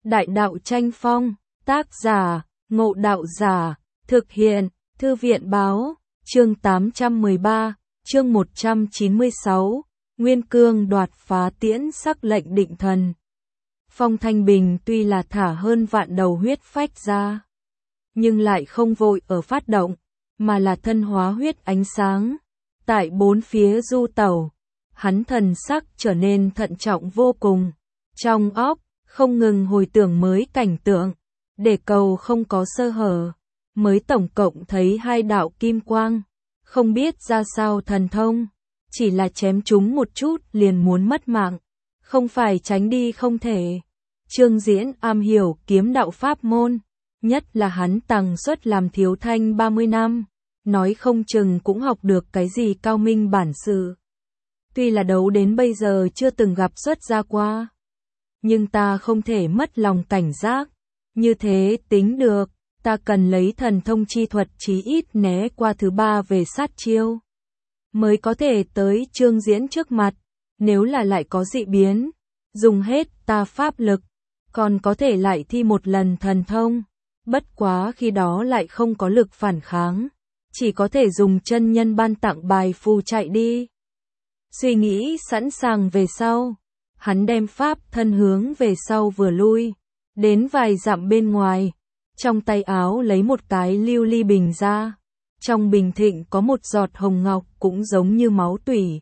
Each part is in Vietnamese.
Đại đạo tranh phong, tác giả, Ngộ Đạo Giả, thực hiện, Thư viện Báo, chương 813, chương 196, Nguyên Cương đoạt phá tiễn sắc lệnh định thần. Phong Thanh Bình tuy là thả hơn vạn đầu huyết phách ra, nhưng lại không vội ở phát động, mà là thân hóa huyết ánh sáng. Tại bốn phía du tẩu, hắn thần sắc trở nên thận trọng vô cùng, trong óc không ngừng hồi tưởng mới cảnh tượng, để cầu không có sơ hở, mới tổng cộng thấy hai đạo kim quang, không biết ra sao thần thông, chỉ là chém chúng một chút liền muốn mất mạng, không phải tránh đi không thể. Trương Diễn am hiểu kiếm đạo pháp môn, nhất là hắn tằng xuất làm thiếu thanh 30 năm, nói không chừng cũng học được cái gì cao minh bản sự. Tuy là đấu đến bây giờ chưa từng gặp xuất ra qua, nhưng ta không thể mất lòng cảnh giác, như thế tính được, ta cần lấy thần thông chi thuật chí ít né qua thứ ba về sát chiêu, mới có thể tới Trương Diễn trước mặt, nếu là lại có dị biến, dùng hết ta pháp lực, còn có thể lại thi một lần thần thông, bất quá khi đó lại không có lực phản kháng, chỉ có thể dùng chân nhân ban tặng bài phù chạy đi. Suy nghĩ sẵn sàng về sau, hắn đem pháp thân hướng về sau vừa lui, đến vài dặm bên ngoài, trong tay áo lấy một cái lưu ly bình ra, trong bình thịnh có một giọt hồng ngọc cũng giống như máu tủy.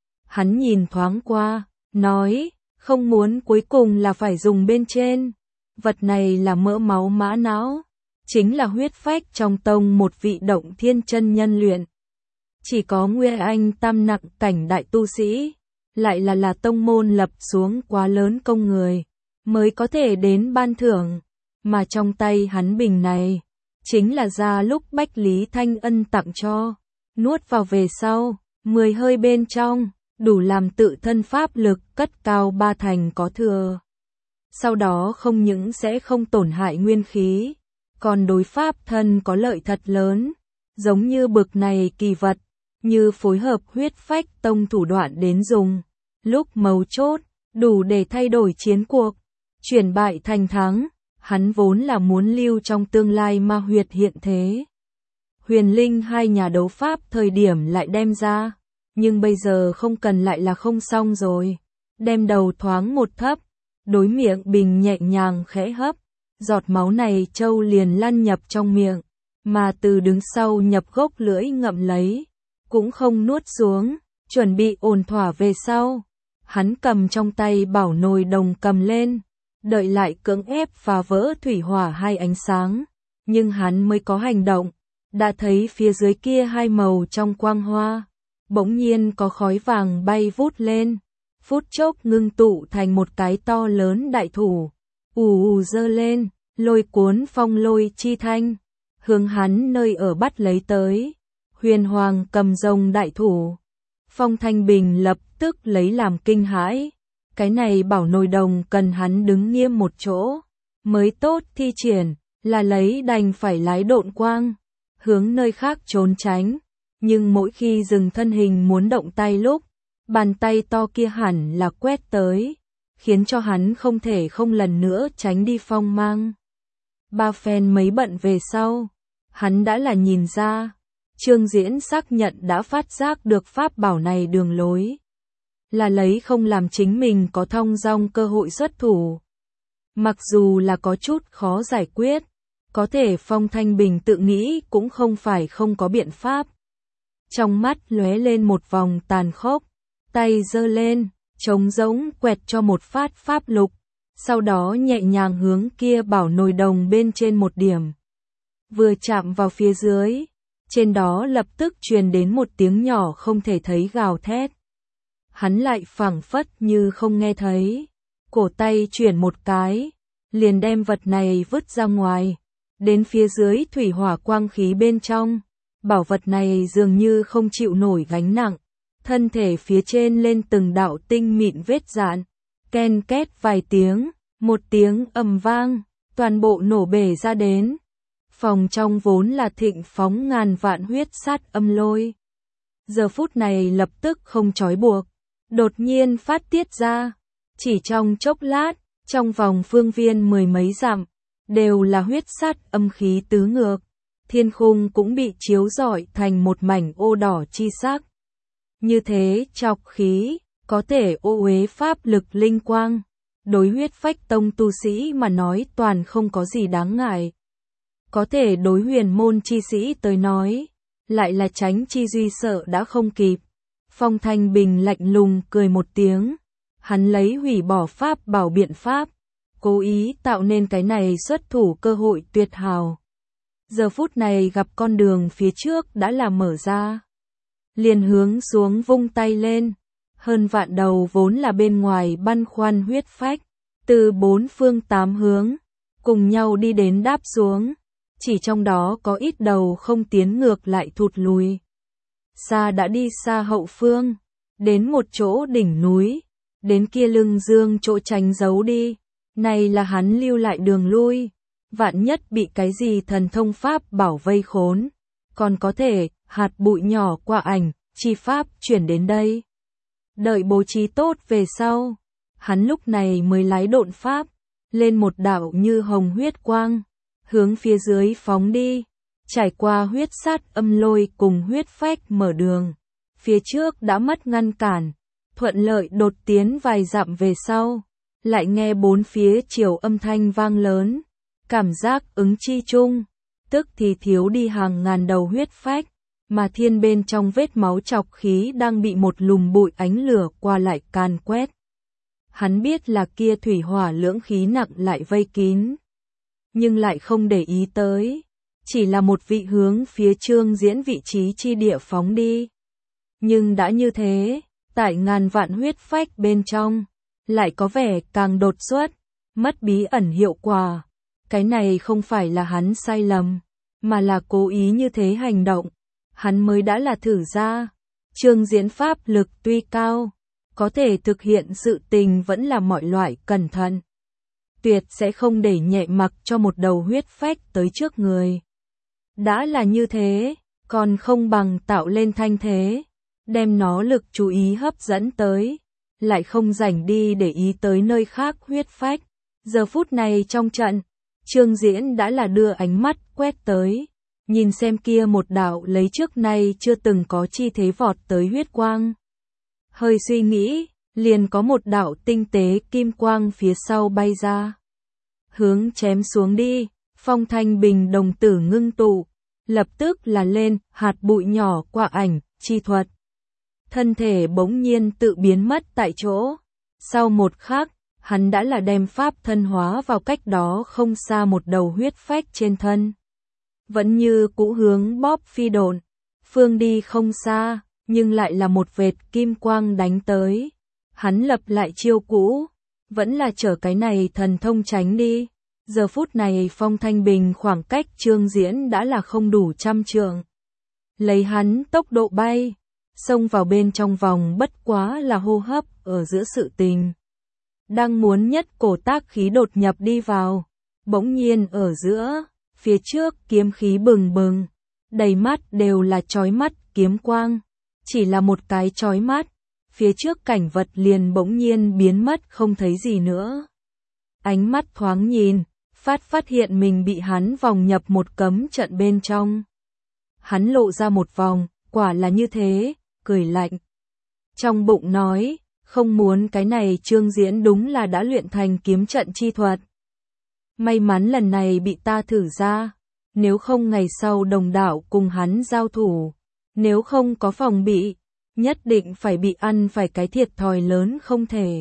Hắn nhìn thoáng qua, nói, không muốn cuối cùng là phải dùng bên trên, vật này là mỡ máu mã não, chính là huyết phách trong tông một vị động thiên chân nhân luyện. Chỉ có Nguyên Anh tam nặng cảnh đại tu sĩ, lại là tông môn lập xuống quá lớn công người, mới có thể đến ban thưởng, mà trong tay hắn bình này, chính là ra lúc Bách Lý Thanh Ân tặng cho, nuốt vào về sau, 10 hơi bên trong, đủ làm tự thân pháp lực cất cao 3 thành có thừa. Sau đó không những sẽ không tổn hại nguyên khí, còn đối pháp thân có lợi thật lớn, giống như bực này kỳ vật, như phối hợp huyết phách tông thủ đoạn đến dùng, lúc mấu chốt, đủ để thay đổi chiến cuộc, chuyển bại thành thắng, hắn vốn là muốn lưu trong tương lai ma huyệt hiện thế. Huyền linh hai nhà đấu pháp thời điểm lại đem ra, nhưng bây giờ không cần lại là không xong rồi, đem đầu thoáng một thấp, đối miệng bình nhẹ nhàng khẽ hấp, giọt máu này châu liền lăn nhập trong miệng, mà từ đứng sau nhập gốc lưỡi ngậm lấy, cũng không nuốt xuống, chuẩn bị ổn thỏa về sau. Hắn cầm trong tay bảo nồi đồng cầm lên, đợi lại cưỡng ép phá vỡ thủy hỏa hai ánh sáng, nhưng hắn mới có hành động, đã thấy phía dưới kia hai màu trong quang hoa, bỗng nhiên có khói vàng bay vút lên, phút chốc ngưng tụ thành một cái to lớn đại thủ, ù ù giơ lên, lôi cuốn phong lôi chi thanh, hướng hắn nơi ở bắt lấy tới. Huyền Hoàng cầm rồng đại thủ, Phong Thanh Bình lập tức lấy làm kinh hãi, cái này bảo nồi đồng cần hắn đứng nghiêm một chỗ, mới tốt thi triển, là lấy đành phải lái độn quang, hướng nơi khác trốn tránh, nhưng mỗi khi dừng thân hình muốn động tay lúc, bàn tay to kia hẳn là quét tới, khiến cho hắn không thể không lần nữa tránh đi phong mang. Ba phen mấy bận về sau, hắn đã là nhìn ra, Trương Diễn xác nhận đã phát giác được pháp bảo này đường lối, là lấy không làm chính mình có thong dong cơ hội xuất thủ. Mặc dù là có chút khó giải quyết, có thể Phong Thanh Bình tự nghĩ cũng không phải không có biện pháp. Trong mắt lóe lên một vòng tàn khốc, tay giơ lên, trống rỗng quẹt cho một phát pháp lục, sau đó nhẹ nhàng hướng kia bảo nồi đồng bên trên một điểm. Vừa chạm vào phía dưới, trên đó lập tức truyền đến một tiếng nhỏ không thể thấy gào thét. Hắn lại phảng phất như không nghe thấy, cổ tay chuyển một cái, liền đem vật này vứt ra ngoài, đến phía dưới thủy hỏa quang khí bên trong. Bảo vật này dường như không chịu nổi gánh nặng, thân thể phía trên lên từng đạo tinh mịn vết dạn, ken két vài tiếng, một tiếng ầm vang, toàn bộ nổ bể ra đến. Phòng trong vốn là thịnh phóng ngàn vạn huyết sát âm lôi, giờ phút này lập tức không trói buộc, đột nhiên phát tiết ra, chỉ trong chốc lát, Trong vòng phương viên mười mấy dặm, đều là huyết sát âm khí tứ ngược. Thiên khung cũng bị chiếu rọi thành một mảnh ô đỏ chi sắc. Như thế chọc khí, có thể ô uế pháp lực linh quang. Đối huyết phách tông tu sĩ mà nói toàn không có gì đáng ngại. Có thể đối huyền môn chi sĩ tới nói, lại là tránh chi duy sợ đã không kịp. Phong Thanh Bình lạnh lùng cười một tiếng. Hắn lấy hủy bỏ pháp bảo biện pháp, cố ý tạo nên cái này xuất thủ cơ hội tuyệt hảo. Giờ phút này gặp con đường phía trước đã là mở ra. Liền hướng xuống vung tay lên. Hơn vạn đầu vốn là bên ngoài băn khoăn huyết phách. Từ bốn phương tám hướng, cùng nhau đi đến đáp xuống. Chỉ trong đó có ít đầu không tiến ngược lại thụt lùi. Xa đã đi xa hậu phương, đến một chỗ đỉnh núi. Đến kia lưng dương chỗ tránh giấu đi. Này là hắn lưu lại đường lui. Vạn nhất bị cái gì thần thông pháp bảo vây khốn. Còn có thể, hạt bụi nhỏ qua ảnh, chi pháp chuyển đến đây. Đợi bố trí tốt về sau. Hắn lúc này mới lái độn pháp. Lên một đạo như hồng huyết quang. Hướng phía dưới phóng đi. Trải qua huyết sát âm lôi cùng huyết phách mở đường. Phía trước đã mất ngăn cản. Thuận lợi đột tiến vài dặm về sau. Lại nghe bốn phía chiều âm thanh vang lớn. Cảm giác ứng chi chung. Tức thì thiếu đi hàng ngàn đầu huyết phách. Mà thiên bên trong vết máu chọc khí đang bị một lùm bụi ánh lửa qua lại càn quét. Hắn biết là kia thủy hỏa lưỡng khí nặng lại vây kín. Nhưng lại không để ý tới. Chỉ là một vị hướng phía Trương Diễn vị trí chi địa phóng đi. Nhưng đã như thế, tại ngàn vạn huyết phách bên trong, lại có vẻ càng đột xuất, mất bí ẩn hiệu quả. Cái này không phải là hắn sai lầm, mà là cố ý như thế hành động. Hắn mới đã là thử ra. Trương Diễn pháp lực tuy cao, có thể thực hiện sự tình vẫn là mọi loại cẩn thận. Tuyệt sẽ không để nhẹ mặc cho một đầu huyết phách tới trước người. Đã là như thế, còn không bằng tạo lên thanh thế, đem nó lực chú ý hấp dẫn tới, lại không rảnh đi để ý tới nơi khác huyết phách. Giờ phút này trong trận, Trương Diễn đã là đưa ánh mắt quét tới, nhìn xem kia một đạo lấy trước nay chưa từng có chi thế vọt tới huyết quang. Hơi suy nghĩ, liền có một đạo tinh tế kim quang phía sau bay ra. Hướng chém xuống đi, Phong Thanh Bình đồng tử ngưng tụ, lập tức là lên, hạt bụi nhỏ qua ảnh, chi thuật. Thân thể bỗng nhiên tự biến mất tại chỗ. Sau một khắc, hắn đã là đem pháp thân hóa vào cách đó không xa một đầu huyết phách trên thân. Vẫn như cũ hướng bóp phi độn, phương đi không xa, nhưng lại là một vệt kim quang đánh tới. Hắn lập lại chiêu cũ, vẫn là chở cái này thần thông tránh đi. Giờ phút này Phong Thanh Bình khoảng cách Trương Diễn đã là không đủ 100 trượng. Lấy hắn tốc độ bay, xông vào bên trong vòng bất quá là hô hấp ở giữa sự tình. Đang muốn nhất cổ tác khí đột nhập đi vào, bỗng nhiên ở giữa, phía trước kiếm khí bừng bừng, đầy mắt đều là chói mắt kiếm quang. Chỉ là một cái chói mắt, phía trước cảnh vật liền bỗng nhiên biến mất không thấy gì nữa. Ánh mắt thoáng nhìn, phát hiện mình bị hắn vòng nhập một cấm trận bên trong. Hắn lộ ra một vòng, quả là như thế, cười lạnh. Trong bụng nói, không muốn cái này Trương Diễn đúng là đã luyện thành kiếm trận chi thuật. May mắn lần này bị ta thử ra, nếu không ngày sau đồng đạo cùng hắn giao thủ, nếu không có phòng bị, nhất định phải bị ăn phải cái thiệt thòi lớn không thể.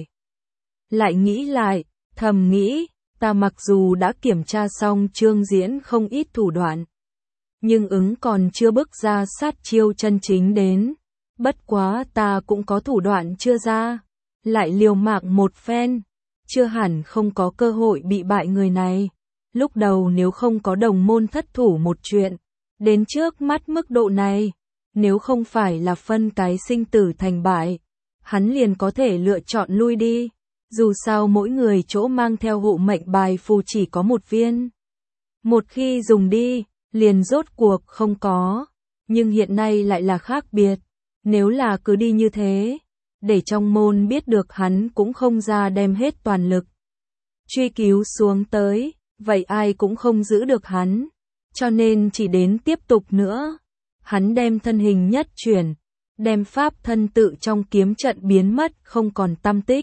Lại nghĩ lại, thầm nghĩ, ta mặc dù đã kiểm tra xong Trương Diễn không ít thủ đoạn, nhưng ứng còn chưa bước ra sát chiêu chân chính đến. Bất quá ta cũng có thủ đoạn chưa ra, lại liều mạng một phen, chưa hẳn không có cơ hội bị bại người này. Lúc đầu nếu không có đồng môn thất thủ một chuyện, đến trước mắt mức độ này, nếu không phải là phân cái sinh tử thành bại, hắn liền có thể lựa chọn lui đi. Dù sao mỗi người chỗ mang theo hộ mệnh bài phù chỉ có một viên. Một khi dùng đi, liền rốt cuộc không có. Nhưng hiện nay lại là khác biệt. Nếu là cứ đi như thế, để trong môn biết được hắn cũng không ra đem hết toàn lực. truy cứu xuống tới, vậy ai cũng không giữ được hắn, cho nên chỉ đến tiếp tục nữa. Hắn đem thân hình nhất chuyển, đem pháp thân tự trong kiếm trận biến mất không còn tăm tích.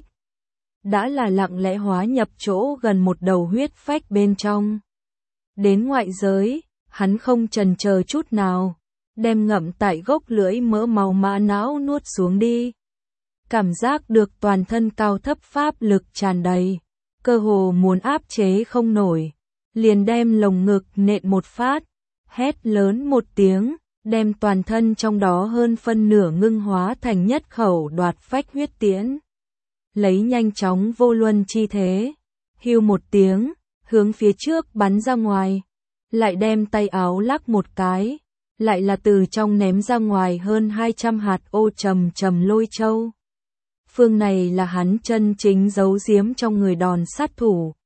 Đã là lặng lẽ hóa nhập chỗ gần một đầu huyết phách bên trong. Đến ngoại giới, hắn không chần chờ chút nào, đem ngậm tại gốc lưỡi mỡ màu mã não nuốt xuống đi. Cảm giác được toàn thân cao thấp pháp lực tràn đầy, cơ hồ muốn áp chế không nổi, liền đem lồng ngực nện một phát, hét lớn một tiếng, đem toàn thân trong đó hơn phân nửa ngưng hóa thành nhất khẩu đoạt phách huyết tiễn. Lấy nhanh chóng vô luân chi thế, hưu một tiếng, hướng phía trước bắn ra ngoài, lại đem tay áo lắc một cái, lại là từ trong ném ra ngoài hơn 200 hạt ô trầm trầm lôi châu. Phương này là hắn chân chính giấu giếm trong người đòn sát thủ.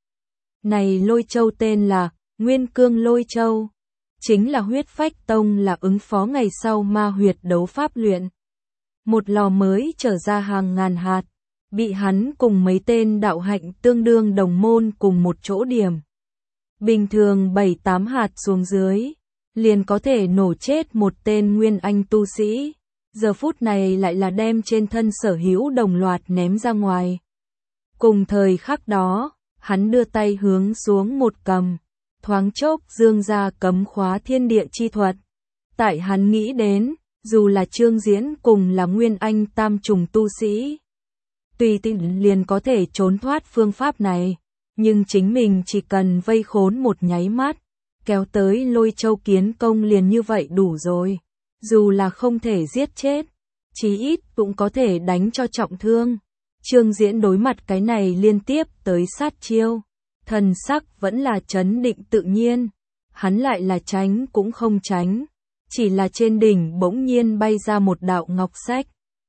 Này lôi châu tên là Nguyên Cương Lôi Châu, chính là huyết phách tông là ứng phó ngày sau ma huyệt đấu pháp luyện. Một lò mới trở ra hàng ngàn hạt, bị hắn cùng mấy tên đạo hạnh tương đương đồng môn cùng một chỗ điểm. Bình thường 7-8 hạt xuống dưới, liền có thể nổ chết một tên nguyên anh tu sĩ. Giờ phút này lại là đem trên thân sở hữu đồng loạt ném ra ngoài. Cùng thời khắc đó, hắn đưa tay hướng xuống một cầm, thoáng chốc dương ra cấm khóa thiên địa chi thuật. Tại hắn nghĩ đến, dù là Trương Diễn cùng là nguyên anh tam trùng tu sĩ, tùy tiện liền có thể trốn thoát phương pháp này, nhưng chính mình chỉ cần vây khốn một nháy mắt, kéo tới lôi châu kiến công liền như vậy đủ rồi. Dù là không thể giết chết, chí ít cũng có thể đánh cho trọng thương. Trương Diễn đối mặt cái này liên tiếp tới sát chiêu, thần sắc vẫn là trấn định tự nhiên, hắn lại là tránh cũng không tránh, chỉ là trên đỉnh bỗng nhiên bay ra một đạo ngọc sách.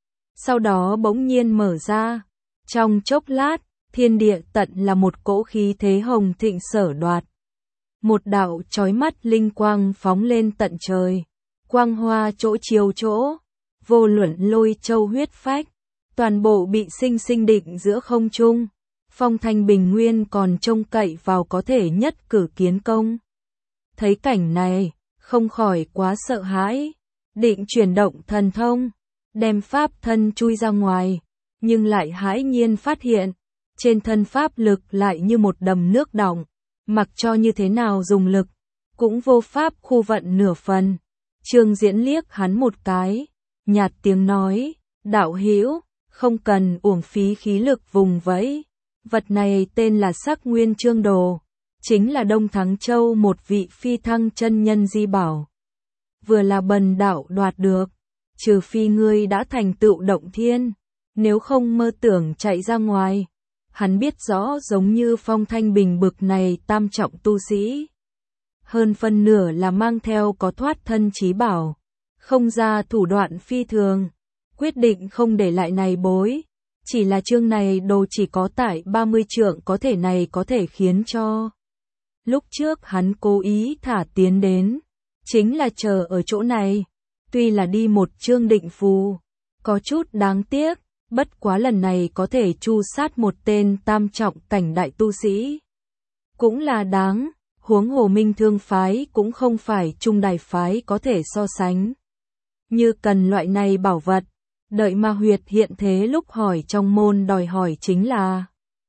Sau đó bỗng nhiên mở ra, trong chốc lát, thiên địa tận là một cỗ khí thế hồng thịnh sở đoạt. Một đạo chói mắt linh quang phóng lên tận trời. Quang hoa chỗ chiếu chỗ, vô luận lôi châu huyết phách, toàn bộ bị sinh sinh định giữa không trung. Phong Thanh Bình Nguyên còn trông cậy vào có thể nhất cử kiến công. Thấy cảnh này, không khỏi quá sợ hãi, định chuyển động thần thông, đem pháp thân chui ra ngoài, nhưng lại hãi nhiên phát hiện, trên thân pháp lực lại như một đầm nước đọng, mặc cho như thế nào dùng lực, cũng vô pháp khu vận nửa phần. Trương Diễn liếc hắn một cái, nhạt tiếng nói, đạo hữu, không cần uổng phí khí lực vùng vẫy. Vật này tên là Sắc Nguyên Trương Đồ, chính là Đông Thắng Châu một vị phi thăng chân nhân di bảo. Vừa là bần đạo đoạt được, trừ phi ngươi đã thành tựu động thiên, nếu không mơ tưởng chạy ra ngoài. Hắn biết rõ giống như Phong Thanh Bình bực này tam trọng tu sĩ, hơn phân nửa là mang theo có thoát thân chí bảo, không ra thủ đoạn phi thường, quyết định không để lại này bối, chỉ là chương này đồ chỉ có tại 30 trượng có thể này có thể khiến cho. Lúc trước hắn cố ý thả tiến đến, chính là chờ ở chỗ này, tuy là đi một chương định phù, có chút đáng tiếc, bất quá lần này có thể chu sát một tên tam trọng cảnh đại tu sĩ. Cũng là đáng. Huống hồ Minh Thương phái cũng không phải Trung Đài phái có thể so sánh. Như cần loại này bảo vật, đợi ma huyệt hiện thế lúc hỏi trong môn đòi hỏi chính là.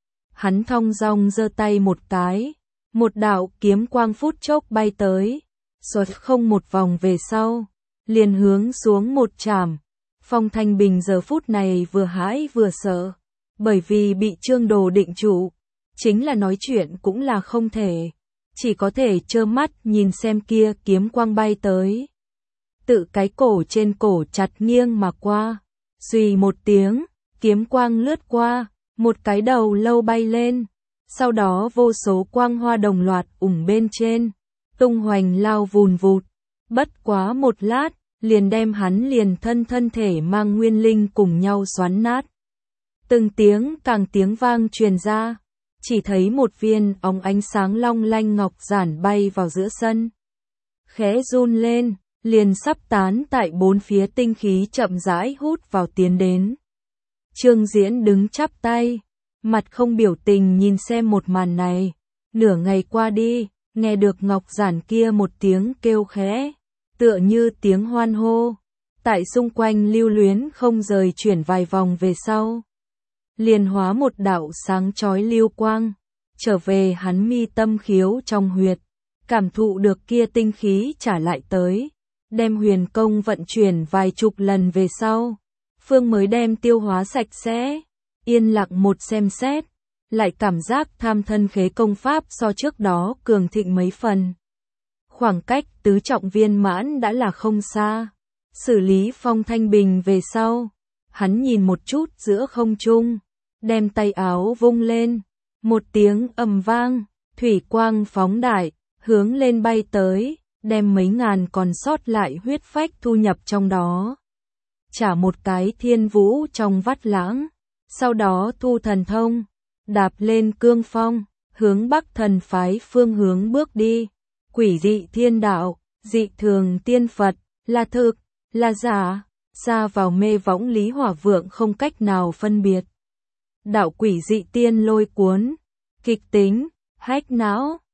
Hắn thong dong giơ tay một cái, một đạo kiếm quang phút chốc bay tới, xoẹt không một vòng về sau, liền hướng xuống một chảm. Phong Thanh Bình giờ phút này vừa hãi vừa sợ, bởi vì bị Trương Đồ định trụ, chính là nói chuyện cũng là không thể. Chỉ có thể trơ mắt nhìn xem kia kiếm quang bay tới. Tự cái cổ trên cổ chặt nghiêng mà qua. Xùy một tiếng, kiếm quang lướt qua, một cái đầu lâu bay lên. Sau đó vô số quang hoa đồng loạt ủng bên trên, tung hoành lao vùn vụt. Bất quá một lát, liền đem hắn liền thân thể mang nguyên linh cùng nhau xoắn nát. Từng tiếng càng tiếng vang truyền ra. Chỉ thấy một viên óng ánh sáng long lanh ngọc giản bay vào giữa sân. Khẽ run lên, liền sắp tán tại bốn phía tinh khí chậm rãi hút vào tiến đến. Trương Diễn đứng chắp tay, mặt không biểu tình nhìn xem một màn này. Nửa ngày qua đi, nghe được Ngọc Giản kia một tiếng kêu khẽ, tựa như tiếng hoan hô, tại xung quanh lưu luyến không rời chuyển vài vòng về sau. Liền hóa một đạo sáng chói lưu quang, trở về hắn mi tâm khiếu trong huyệt, cảm thụ được kia tinh khí trả lại tới, đem huyền công vận chuyển vài chục lần về sau, Phương mới đem tiêu hóa sạch sẽ, yên lặng một xem xét, lại cảm giác tham thân khế công pháp so trước đó cường thịnh mấy phần. Khoảng cách tứ trọng viên mãn đã là không xa. Xử lý Phong Thanh Bình về sau, hắn nhìn một chút giữa không trung, đem tay áo vung lên, một tiếng ầm vang, thủy quang phóng đại, hướng lên bay tới, đem mấy ngàn còn sót lại huyết phách thu nhập trong đó. Trả một cái thiên vũ trong vắt lãng, sau đó thu thần thông, đạp lên cương phong, hướng Bắc Thần phái phương hướng bước đi. Quỷ dị thiên đạo, dị thường tiên Phật, là thực, là giả, xa vào mê võng Lý Hỏa Vượng không cách nào phân biệt. Đạo quỷ dị tiên lôi cuốn, kịch tính, hách não,